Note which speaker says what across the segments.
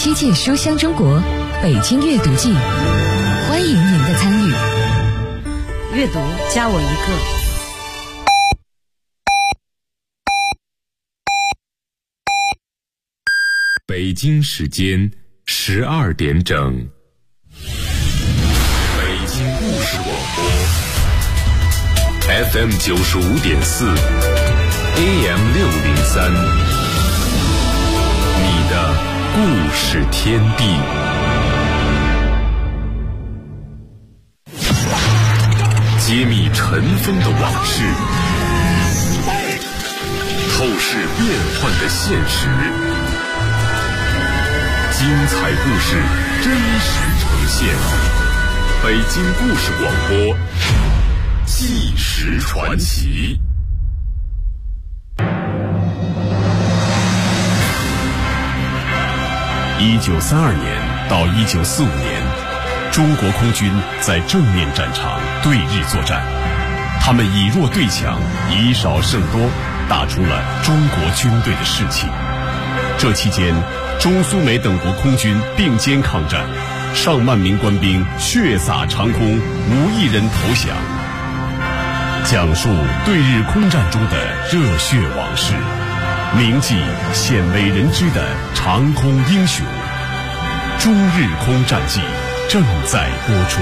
Speaker 1: 7届书香中国北京阅读季，欢迎您的参与。
Speaker 2: 阅读加我一个。
Speaker 3: 北京时间12点整，北京故事广播 FM 95.4 AM 603，你的故事天地。揭秘尘封的往事，透视变幻的现实，精彩故事真实呈现。北京故事广播，纪实传奇。1932年到1945年，中国空军在正面战场对日作战，他们以弱对强，以少胜多，打出了中国军队的士气。这期间，中苏美等国空军并肩抗战，上万名官兵血洒长空，无一人投降。讲述对日空战中的热血往事，铭记鲜为人知的长空英雄。中日空战记正在播出。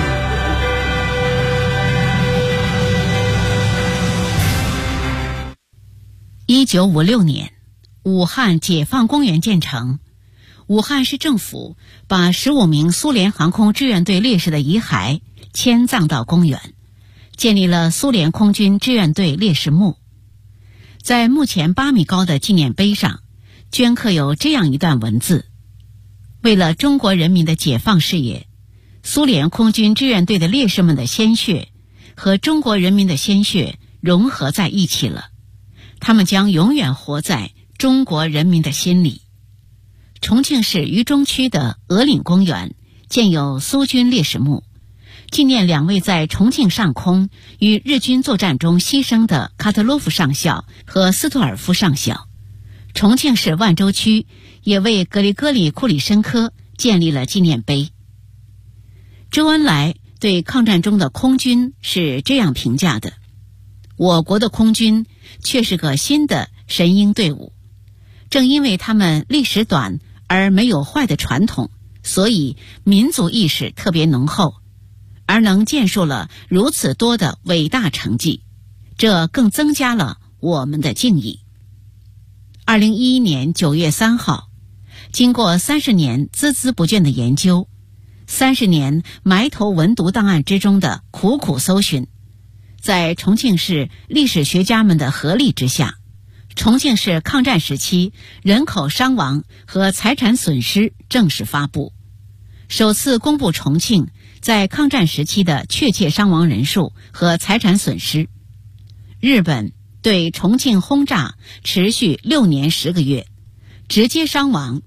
Speaker 4: 1956年，武汉解放公园建成。武汉市政府把15名苏联航空志愿队烈士的遗骸迁葬到公园，建立了苏联空军志愿队烈士墓。在墓前8米高的纪念碑上，镌刻有这样一段文字：为了中国人民的解放事业，苏联空军志愿队的烈士们的鲜血和中国人民的鲜血融合在一起了，他们将永远活在中国人民的心里。重庆市渝中区的鹅岭公园建有苏军烈士墓，纪念2位在重庆上空与日军作战中牺牲的卡特洛夫上校和斯托尔夫上校。重庆市万州区也为格里戈里库里申科建立了纪念碑。周恩来对抗战中的空军是这样评价的：我国的空军却是个新的神鹰队伍，正因为他们历史短而没有坏的传统，所以民族意识特别浓厚，而能建树了如此多的伟大成绩，这更增加了我们的敬意。2011年9月3号，经过30年孜孜不倦的研究，30年埋头文牍档案之中的苦苦搜寻，在重庆市历史学家们的合力之下，重庆市抗战时期人口伤亡和财产损失正式发布，首次公布重庆在抗战时期的确切伤亡人数和财产损失。日本对重庆轰炸持续6年10个月，直接伤亡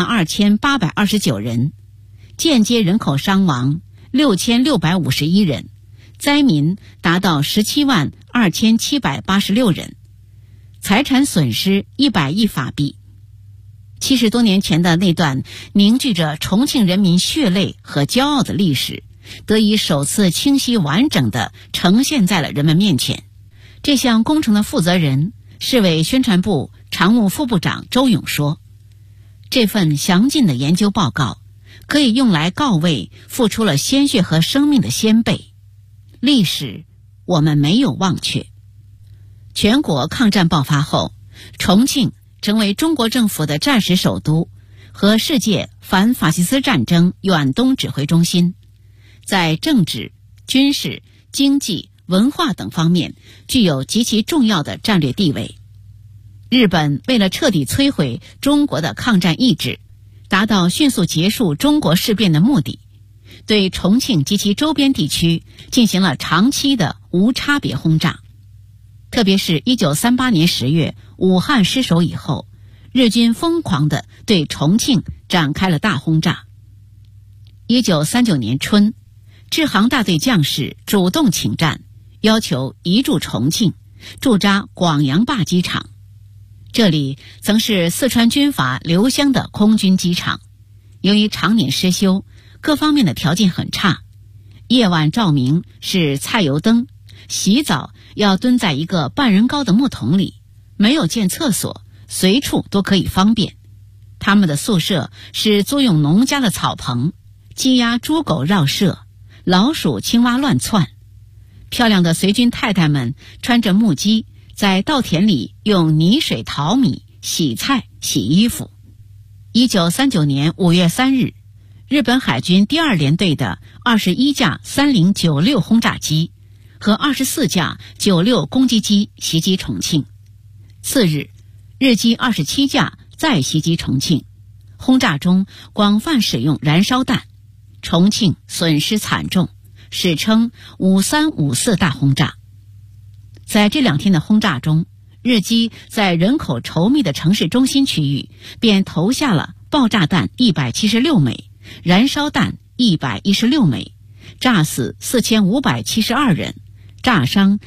Speaker 4: 32829人，间接人口伤亡6651人，灾民达到172786人，财产损失100亿法币。70多年前的那段凝聚着重庆人民血泪和骄傲的历史，得以首次清晰完整地呈现在了人们面前。这项工程的负责人，市委宣传部常务副部长周勇说，这份详尽的研究报告可以用来告慰付出了鲜血和生命的先辈，历史我们没有忘却。全国抗战爆发后，重庆成为中国政府的战时首都和世界反法西斯战争远东指挥中心，在政治、军事、经济、文化等方面具有极其重要的战略地位。日本为了彻底摧毁中国的抗战意志，达到迅速结束中国事变的目的，对重庆及其周边地区进行了长期的无差别轰炸。特别是1938年10月武汉失守以后，日军疯狂地对重庆展开了大轰炸。1939年春，制航大队将士主动请战，要求移驻重庆，驻扎广阳坝机场。这里曾是四川军阀刘湘的空军机场， 由于常年失修，各方面的条件很差，夜晚照明是菜油灯，洗澡要蹲在一个半人高的木桶里，没有建厕所，随处都可以方便。他们的宿舍是租用农家的草棚，鸡鸭猪狗绕舍，老鼠青蛙乱窜。漂亮的随军太太们穿着木屐，在稻田里用泥水淘米、洗菜、洗衣服。1939年5月3日，日本海军第2联队的21架3096轰炸机和24架96攻击机袭击重庆。次日，日机27架再袭击重庆，轰炸中广泛使用燃烧弹，重庆损失惨重，史称5354大轰炸。在这2天的轰炸中，日机在人口稠密的城市中心区域便投下了爆炸弹176枚，燃烧弹116枚，炸死4572人，炸伤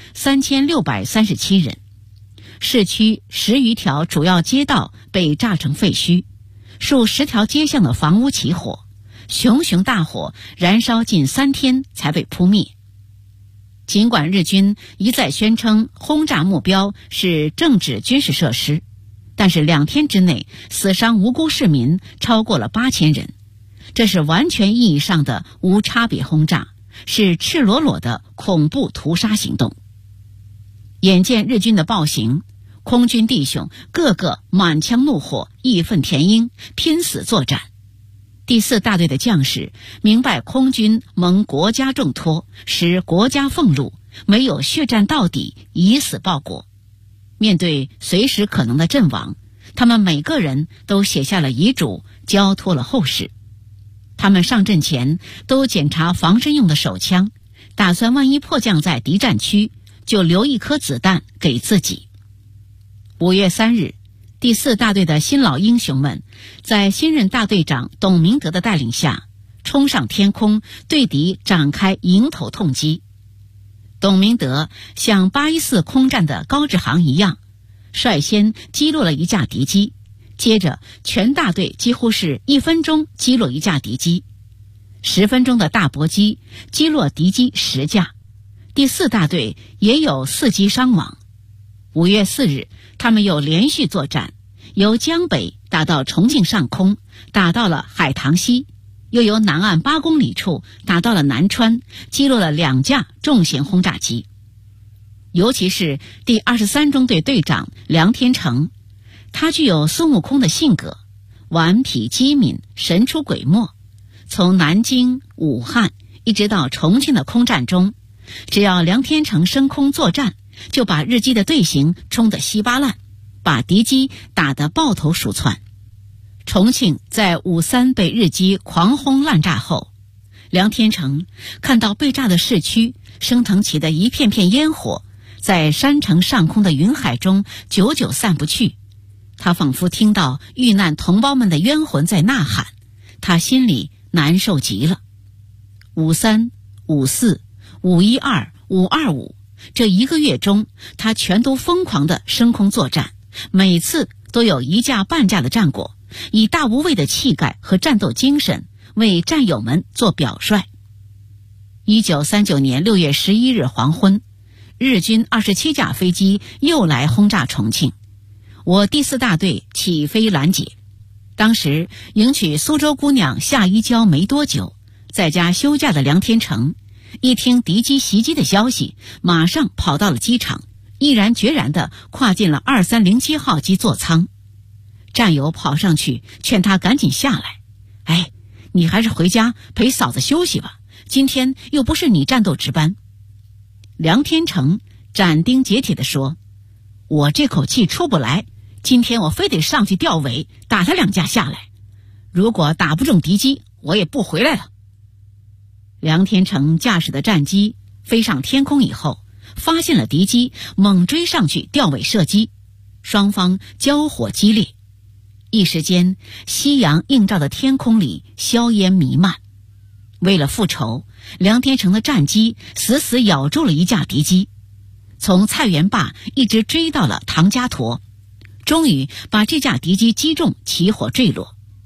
Speaker 4: 3637人。市区10余条主要街道被炸成废墟，数10条街巷的房屋起火，熊熊大火燃烧近3天才被扑灭。尽管日军一再宣称轰炸目标是政治军事设施，但是2天之内死伤无辜市民超过了8000人，这是完全意义上的无差别轰炸，是赤裸裸的恐怖屠杀行动。眼见日军的暴行，空军弟兄个个满腔怒火，义愤填膺，拼死作战。第4大队的将士明白空军蒙国家重托，实国家俸禄，没有血战到底，以死报国。面对随时可能的阵亡，他们每个人都写下了遗嘱，交托了后事。他们上阵前都检查防身用的手枪，打算万一迫降在敌占区，就留1颗子弹给自己。5月3日，第4大队的新老英雄们在新任大队长董明德的带领下，冲上天空，对敌展开迎头痛击。董明德像814空战的高志航一样，率先击落了1架敌机，接着全大队几乎是1分钟击落1架敌机，10分钟的大搏击击落敌机10架。第4大队也有4机伤亡。5月4日，他们又连续作战，由江北打到重庆上空，打到了海棠溪，又由南岸8公里处打到了南川，击落了2架重型轰炸机。尤其是第23中队队长梁天成，他具有孙悟空的性格，顽皮机敏，神出鬼没。从南京、武汉一直到重庆的空战中，只要梁天成升空作战，就把日机的队形冲得稀巴烂，把敌机打得抱头鼠窜。重庆在53被日机狂轰滥炸后，梁天成看到被炸的市区升腾起的一片片烟火，在山城上空的云海中久久散不去。他仿佛听到遇难同胞们的冤魂在呐喊，他心里难受极了。53、54、512、525这1个月中，他全都疯狂地升空作战，每次都有1架半架的战果，以大无畏的气概和战斗精神为战友们做表率。1939年6月11日黄昏，日军27架飞机又来轰炸重庆，我第4大队起飞拦截。当时迎娶苏州姑娘夏一娇没多久，在家休假的梁天成一听敌机袭击的消息，马上跑到了机场，毅然决然地跨进了2307号机座舱。战友跑上去劝他赶紧下来，你还是回家陪嫂子休息吧，今天又不是你战斗值班。梁天成斩钉截铁地说，我这口气出不来，今天我非得上去吊尾打他2架下来，如果打不中敌机，我也不回来了。梁天成驾驶的战机飞上天空以后，发现了敌机，猛追上去吊尾射击，双方交火激烈。一时间，夕阳映照的天空里硝烟弥漫。为了复仇，梁天成的战机死死咬住了1架敌机，从菜园坝一直追到了唐家坨，终于把这架敌机击中，起火坠落。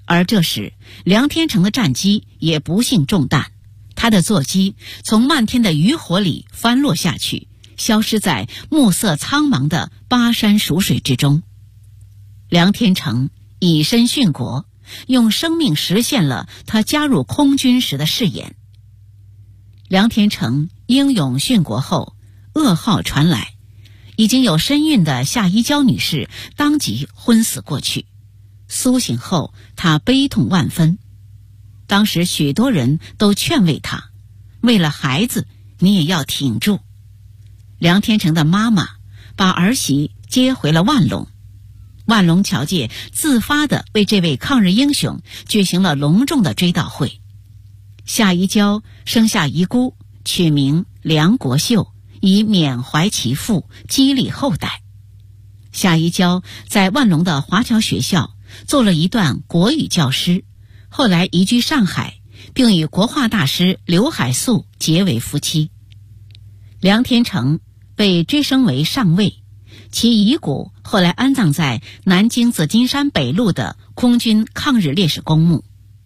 Speaker 4: 而这时梁天成的战机也不幸中弹，他的座机从漫天的余火里翻落下去，消失在暮色苍茫的巴山蜀水之中。梁天成以身殉国，用生命实现了他加入空军时的誓言。梁天成英勇殉国后，噩耗传来，已经有身孕的夏一娇女士当即昏死过去。苏醒后，她悲痛万分。当时许多人都劝慰她，为了孩子，你也要挺住。梁天成的妈妈把儿媳接回了万隆，万隆侨界自发地为这位抗日英雄举行了隆重的追悼会。夏一娇生下遗孤，取名梁国秀，以缅怀其父，激励后代。夏一娇在万隆的华侨学校做了一段国语教师，后来移居上海，并与国画大师刘海粟结为夫妻。梁天成被追升为上尉，其遗骨后来安葬在南京紫金山北路的空军抗日烈士公墓。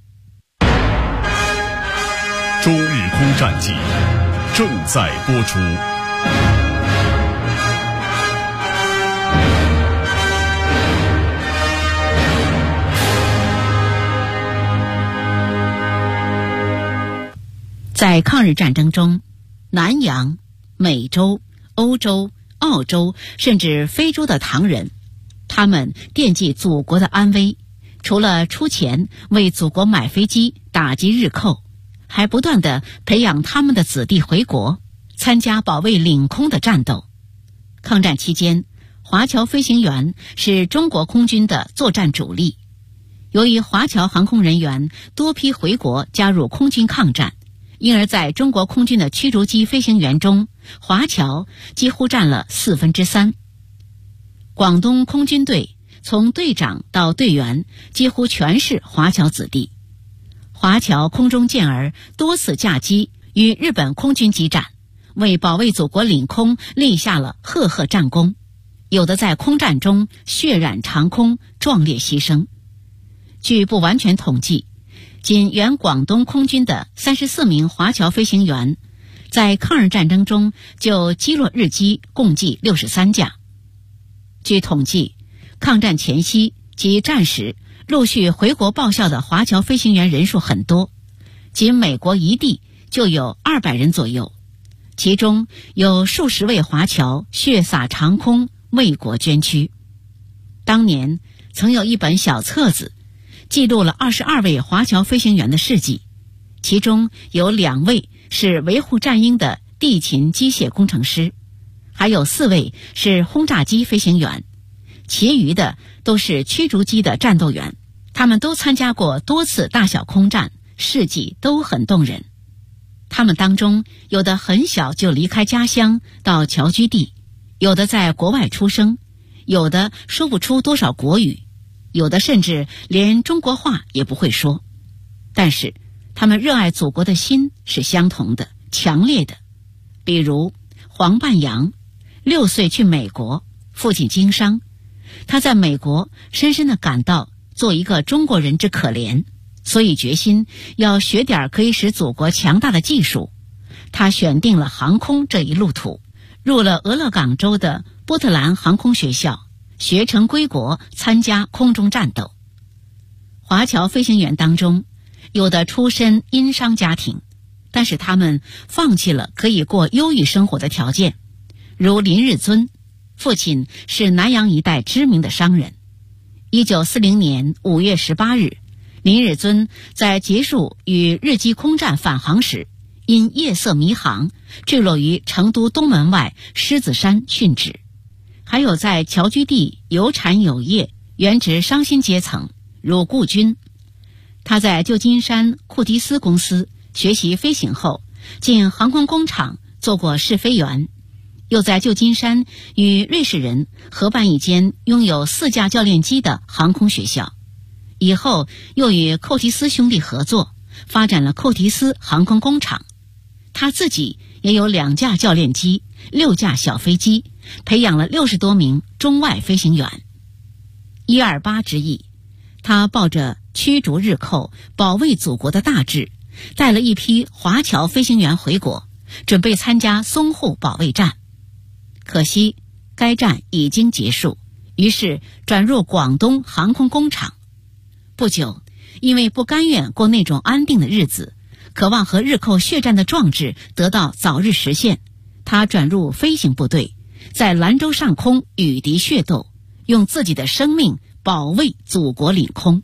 Speaker 3: 中日空战记正在播出。
Speaker 4: 在抗日战争中，南洋、美洲、欧洲、澳洲甚至非洲的唐人，他们惦记祖国的安危，除了出钱为祖国买飞机打击日寇，还不断地培养他们的子弟回国，参加保卫领空的战斗。抗战期间，华侨飞行员是中国空军的作战主力。由于华侨航空人员多批回国加入空军抗战，因而在中国空军的驱逐机飞行员中，华侨几乎占了3/4。广东空军队从队长到队员几乎全是华侨子弟。华侨空中健儿多次驾机与日本空军激战，为保卫祖国领空立下了赫赫战功，有的在空战中血染长空，壮烈牺牲。据不完全统计，仅原广东空军的34名华侨飞行员，在抗日战争中就击落日机共计63架。据统计，抗战前夕及战时陆续回国报效的华侨飞行员人数很多，仅美国一地就有200人左右，其中有数十位华侨血洒长空，为国捐躯。当年曾有一本小册子记录了22位华侨飞行员的事迹，其中有2位是维护战鹰的地勤机械工程师，还有4位是轰炸机飞行员，其余的都是驱逐机的战斗员。他们都参加过多次大小空战，事迹都很动人。他们当中有的很小就离开家乡到侨居地，有的在国外出生，有的说不出多少国语，有的甚至连中国话也不会说。但是他们热爱祖国的心是相同的，强烈的。比如黄半阳6岁去美国，父亲经商，他在美国深深地感到做一个中国人之可怜，所以决心要学点可以使祖国强大的技术。他选定了航空这一路途，入了俄勒冈州的波特兰航空学校，学成归国，参加空中战斗。华侨飞行员当中，有的出身殷商家庭，但是他们放弃了可以过优裕生活的条件，如林日尊，父亲是南洋一带知名的商人。1940年5月18日，林日尊在结束与日机空战返航时，因夜色迷航，坠落于成都东门外狮子山殉职。还有在侨居地有产有业、原职商薪阶层，如顾军。他在旧金山库迪斯公司学习飞行后，进航空工厂做过试飞员，又在旧金山与瑞士人合办一间拥有4架教练机的航空学校，以后又与寇提斯兄弟合作，发展了寇提斯航空工厂。他自己也有2架教练机、6架小飞机，培养了60多名中外飞行员。128之役， 他抱着驱逐日寇、保卫祖国的大志，带了一批华侨飞行员回国，准备参加淞沪保卫战。可惜该战已经结束，于是转入广东航空工厂。不久，因为不甘愿过那种安定的日子，渴望和日寇血战的壮志得到早日实现，他转入飞行部队，在兰州上空与敌血斗，用自己的生命保卫祖国领空。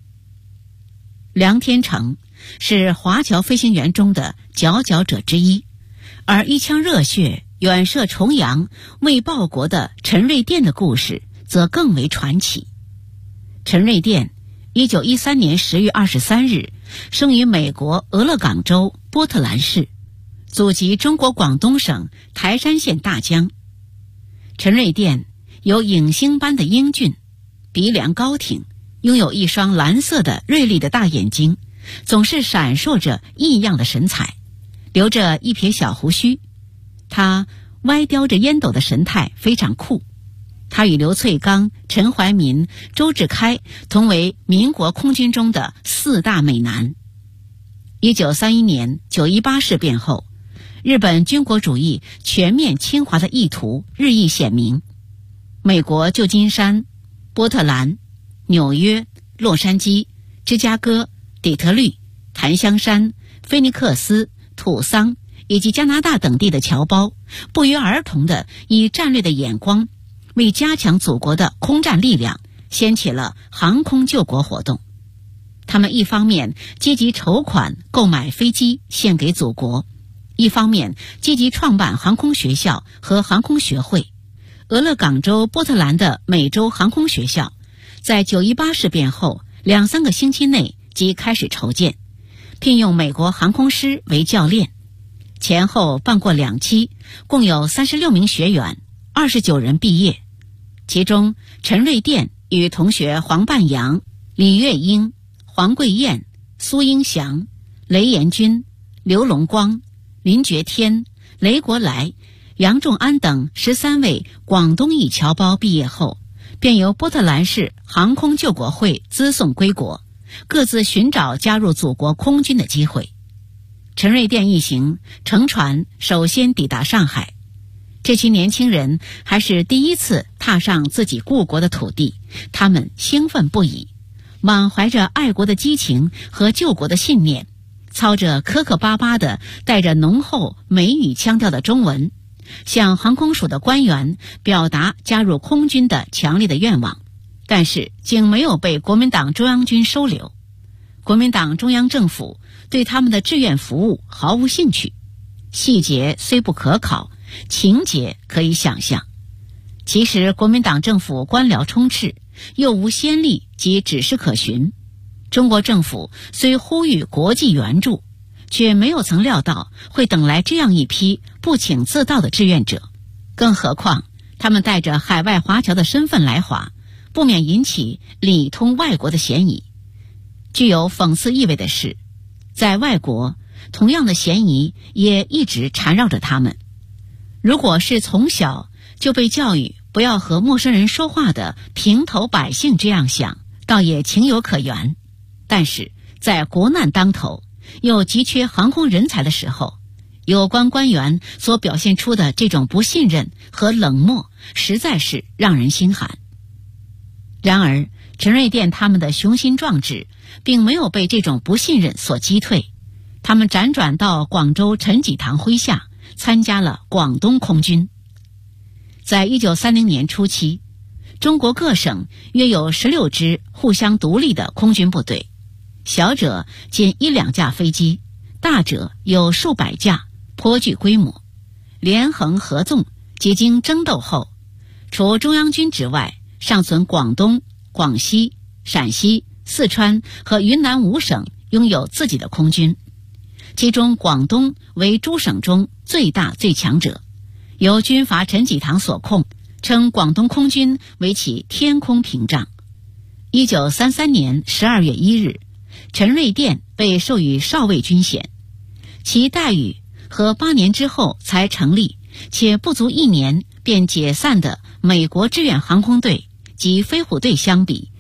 Speaker 4: 梁天成是华侨飞行员中的佼佼者之一，而一腔热血远涉重洋为报国的陈瑞甸的故事则更为传奇。陈瑞甸1913年10月23日生于美国俄勒冈州波特兰市，祖籍中国广东省台山县大江。陈瑞甸有影星般的英俊，鼻梁高挺，拥有一双蓝色的锐利的大眼睛，总是闪烁着异样的神采，留着一撇小胡须。他歪叼着烟斗的神态非常酷。他与刘翠刚、陈怀民、周志开同为民国空军中的4大美男。1931年9·18事变后，日本军国主义全面侵华的意图日益显明。美国旧金山、波特兰、纽约、洛杉矶、芝加哥、底特律、檀香山、菲尼克斯、土桑以及加拿大等地的侨胞，不约而同地以战略的眼光，为加强祖国的空战力量，掀起了航空救国活动。他们一方面积极筹款购买飞机献给祖国，一方面积极创办航空学校和航空学会。俄勒冈州波特兰的美洲航空学校在9·18事变后2-3个星期内即开始筹建，聘用美国航空师为教练，前后办过2期，共有36名学员，29人毕业。其中陈瑞甸与同学黄半阳、李月英、黄桂燕、苏英祥、雷延军、刘龙光、林觉天、雷国来、杨仲安等13位广东裔侨胞毕业后，便由波特兰市航空救国会资送归国，各自寻找加入祖国空军的机会。陈瑞甸一行乘船首先抵达上海，这群年轻人还是第一次踏上自己故国的土地，他们兴奋不已，满怀着爱国的激情和救国的信念，操着磕磕巴巴的带着浓厚美语腔调的中文，向航空署的官员表达加入空军的强烈的愿望，但是竟没有被国民党中央军收留。国民党中央政府对他们的志愿服务毫无兴趣，细节虽不可考，情节可以想象。其实国民党政府官僚充斥，又无先例及指示可循。中国政府虽呼吁国际援助，却没有曾料到会等来这样一批不请自到的志愿者。更何况他们带着海外华侨的身份来华，不免引起里通外国的嫌疑。具有讽刺意味的是，在外国同样的嫌疑也一直缠绕着他们。如果是从小就被教育不要和陌生人说话的平头百姓这样想，倒也情有可原。但是在国难当头，又急缺航空人才的时候，有关官员所表现出的这种不信任和冷漠，实在是让人心寒。然而陈瑞甸他们的雄心壮志并没有被这种不信任所击退，他们辗转到广州陈济棠麾下，参加了广东空军。在1930年初期，中国各省约有16支互相独立的空军部队，小者仅1-2架飞机，大者有数百架，颇具规模。连横合纵，几经争斗后，除中央军之外，尚存广东、广西、陕西、四川和云南5省拥有自己的空军，其中广东为诸省中最大最强者，由军阀陈济棠所控，称广东空军为其天空屏障。1933年12月1日，陈瑞甸被授予少尉军衔，其待遇和8年之后才成立且不足1年便解散的美国志愿航空队及飞虎队相比，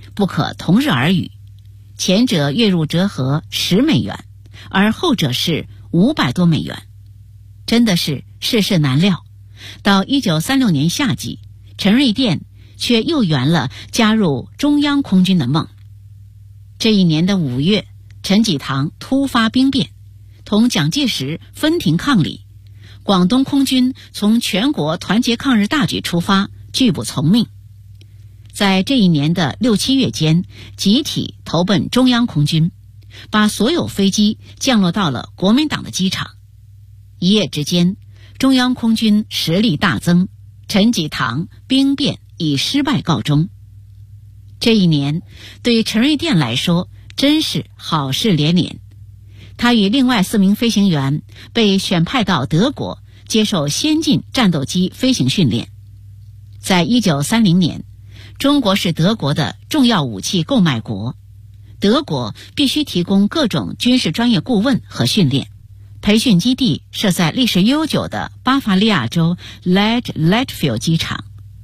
Speaker 4: 不可同日而语。前者月入折合10美元，而后者是500多美元。真的是世事难料。到1936年夏季，陈瑞甸却又圆了加入中央空军的梦。这一年的5月，陈济棠突发兵变，同蒋介石分庭抗礼。广东空军从全国团结抗日大举出发，拒不从命。在这一年的6、7月间，集体投奔中央空军，把所有飞机降落到了国民党的机场。一夜之间，中央空军实力大增，陈济棠兵变以失败告终。这一年对陈瑞甸来说真是好事连连。他与另外4名飞行员被选派到德国接受先进战斗机飞行训练。在1930年，中国是德国的重要武器购买国，德国必须提供各种军事专业顾问和训练。培训基地设在历史悠久的巴伐利亚州 Ledgefield 机场。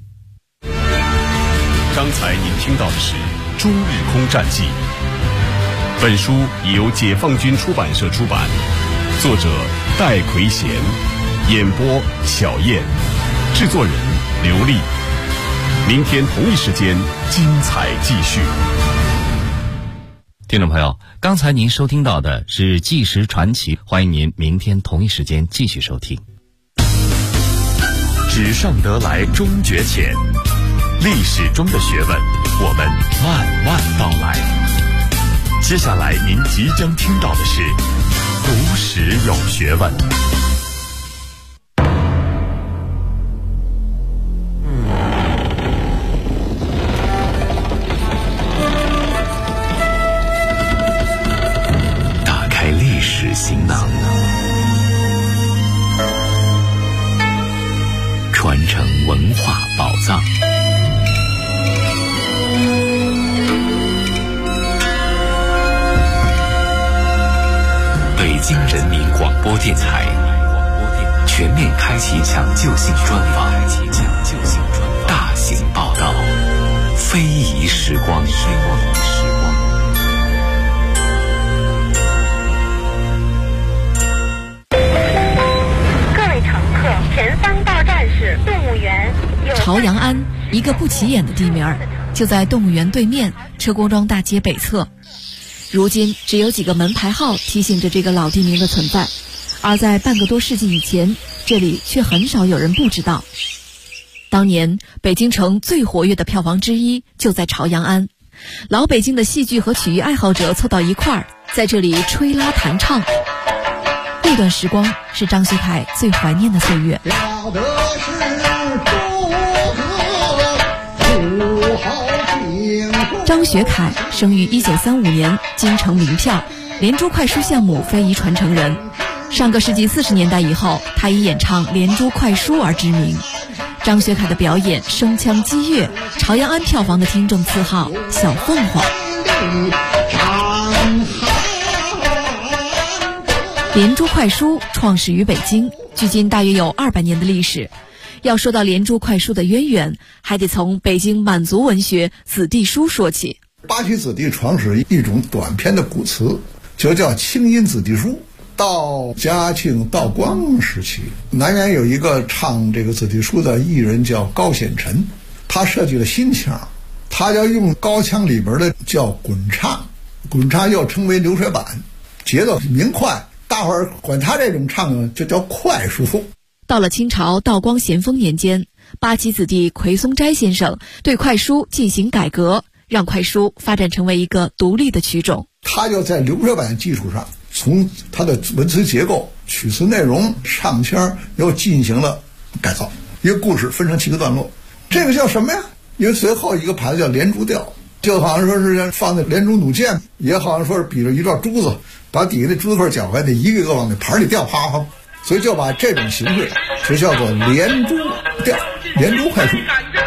Speaker 3: 刚才您听到的是《中日空战记》，本书已由解放军出版社出版，作者戴奎贤，演播小燕，制作人刘丽。明天同一时间精彩继续。
Speaker 5: 听众朋友，刚才您收听到的是《纪实传奇》，欢迎您明天同一时间继续收听。
Speaker 6: 纸上得来终觉浅，历史中的学问，我们慢慢道来。接下来您即将听到的是读史有学问。打开历史行囊，传承文化宝藏。北京人民广播电台全面开启抢救性专访，大型报道，非遗时光。
Speaker 7: 各位乘客，前方到站是动物园。
Speaker 1: 朝阳庵，一个不起眼的地名，就在动物园对面车公庄大街北侧。如今只有几个门牌号提醒着这个老地名的存在，而在半个多世纪以前，这里却很少有人不知道。当年北京城最活跃的票房之一就在朝阳庵，老北京的戏剧和曲艺爱好者凑到一块儿，在这里吹拉弹唱。那段时光是张学凯最怀念的岁月。
Speaker 8: 要的是祝贺好庆祝。
Speaker 1: 张学凯生于1935年，京城名票，连珠快书项目非遗传承人。上个世纪40年代以后，他以演唱连珠快书而知名。张学凯的表演声腔激越，朝阳庵票房的听众赐号小凤凰。连珠快书创始于北京，距今大约有200年的历史。要说到连珠快书的渊源，还得从北京满族文学子弟书说起。
Speaker 8: 八旗子弟创始一种短篇的古词，就叫清音子弟书。到嘉庆、道光时期，南园有一个唱这个子弟书的艺人叫高显臣，他设计了新腔，他要用高腔里边的叫滚唱，滚唱又称为流水板，节奏明快，大伙儿管他这种唱呢就叫快书。
Speaker 1: 到了清朝道光咸丰年间，八旗子弟奎松斋先生对快书进行改革，让快书发展成为一个独立的曲种。
Speaker 8: 他就在流水板基础上，从他的文词结构、曲词内容、唱腔又进行了改造。一个故事分成7个段落，这个叫什么呀？因为最后一个牌子叫连珠调，就好像说是放在连珠弩箭，也好像说是比着一段珠子，把底下的珠子块搅开，得一个一个往那盘里掉，啪啪，所以就把这种形式就叫做连珠调、连珠快书。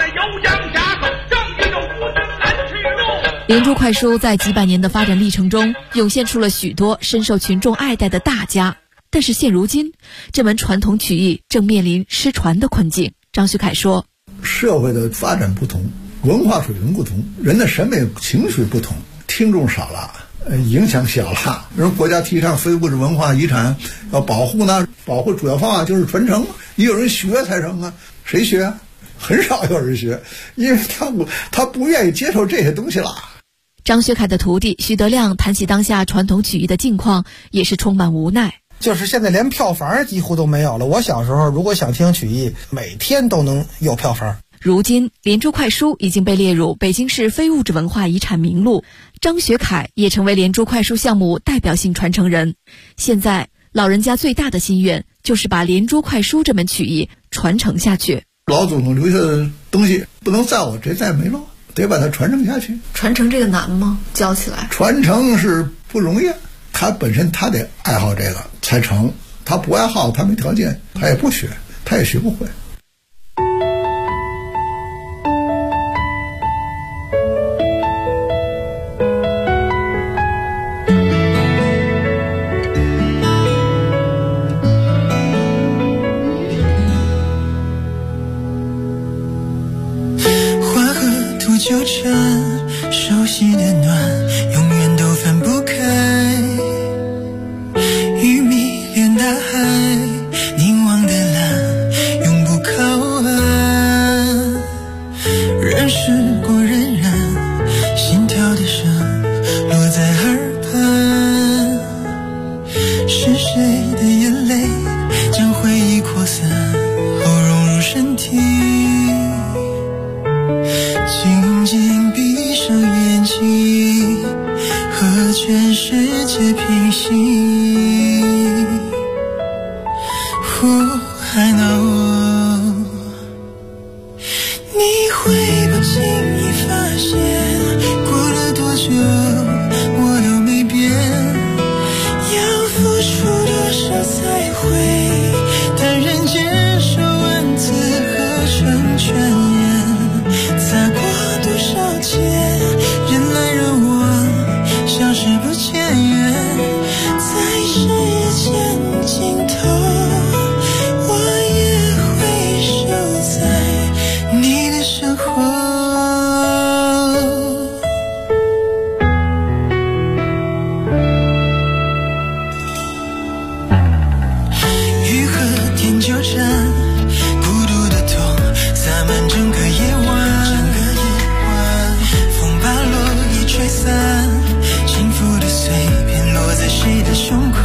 Speaker 1: 连珠快书在几百年的发展历程中，涌现出了许多深受群众爱戴的大家。但是现如今，这门传统曲艺正面临失传的困境。张学凯说，
Speaker 8: 社会的发展不同， 文化水平不同，人的审美情绪不同，听众少了，影响小了。人国家提倡非物质文化遗产要保护呢，保护主要方法就是传承，也有人学才成啊。谁学啊？很少有人学，因为他不愿意接受这些东西了。
Speaker 1: 张学凯的徒弟徐德亮谈起当下传统曲艺的境况，也是充满无奈。
Speaker 9: 就是现在连票房几乎都没有了。我小时候如果想听曲艺，每天都能有票房。
Speaker 1: 如今连珠快书已经被列入北京市非物质文化遗产名录，张学凯也成为连珠快书项目代表性传承人。现在老人家最大的心愿就是把连珠快书这门曲艺传承下去。
Speaker 8: 老祖宗留下的东西不能在我这再没了，得把它传承下去。
Speaker 1: 传承这个难吗？教起来
Speaker 8: 传承是不容易，他本身他得爱好这个才成，他不爱好，他没条件，他也不学，他也学不会。
Speaker 10: 纠缠，熟悉的暖永远都分不开，鱼迷恋大海，凝望的蓝永不靠岸，人世过荏苒，心跳的声落在耳畔，是谁的眼泪将回忆扩散后融入身体，静静闭上眼睛，和全世界平行。I know， 你会不经意发现，过了多久我都没变，要付出多少才会坦然接受文字合成全言，擦过多少肩，人来人往，消失不见远，在时间尽头，我也会守在你的身后。雨和天纠缠，孤独的痛洒满整个夜晚，风把落叶吹散，幸福的碎片落在谁的胸口，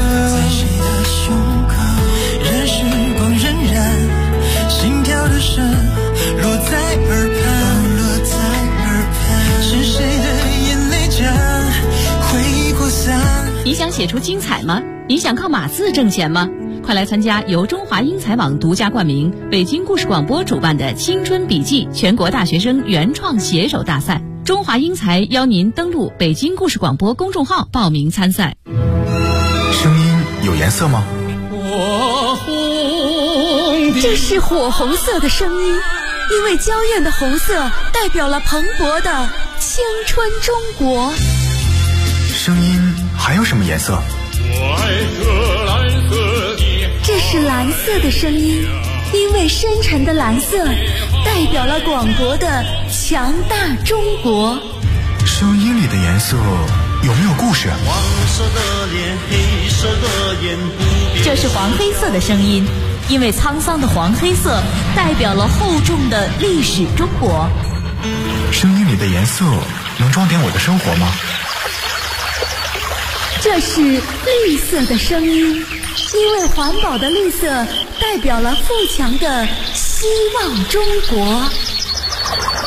Speaker 10: 任时光荏苒，心跳的声落在耳畔，是谁的眼泪将回忆扩散。
Speaker 4: 你想写出精彩吗？你想靠码字挣钱吗？快来参加由中华英才网独家冠名、北京故事广播主办的青春笔记全国大学生原创写手大赛。中华英才邀您登录北京故事广播公众号报名参赛。
Speaker 10: 声音有颜色吗？
Speaker 1: 这是火红色的声音，因为娇艳的红色代表了蓬勃的青春中国。
Speaker 10: 声音还有什么颜色？我爱这蓝色的。
Speaker 1: 这是蓝色的声音，因为深沉的蓝色代表了广博的强大中国。
Speaker 10: 声音里的颜色有没有故事？
Speaker 11: 黄色的脸，黑色的眼，
Speaker 12: 这是黄黑色的声音，因为沧桑的黄黑色代表了厚重的历史中国。
Speaker 10: 声音里的颜色能装点我的生活吗？
Speaker 1: 这是绿色的声音，因为环保的绿色代表了富强的希望中国。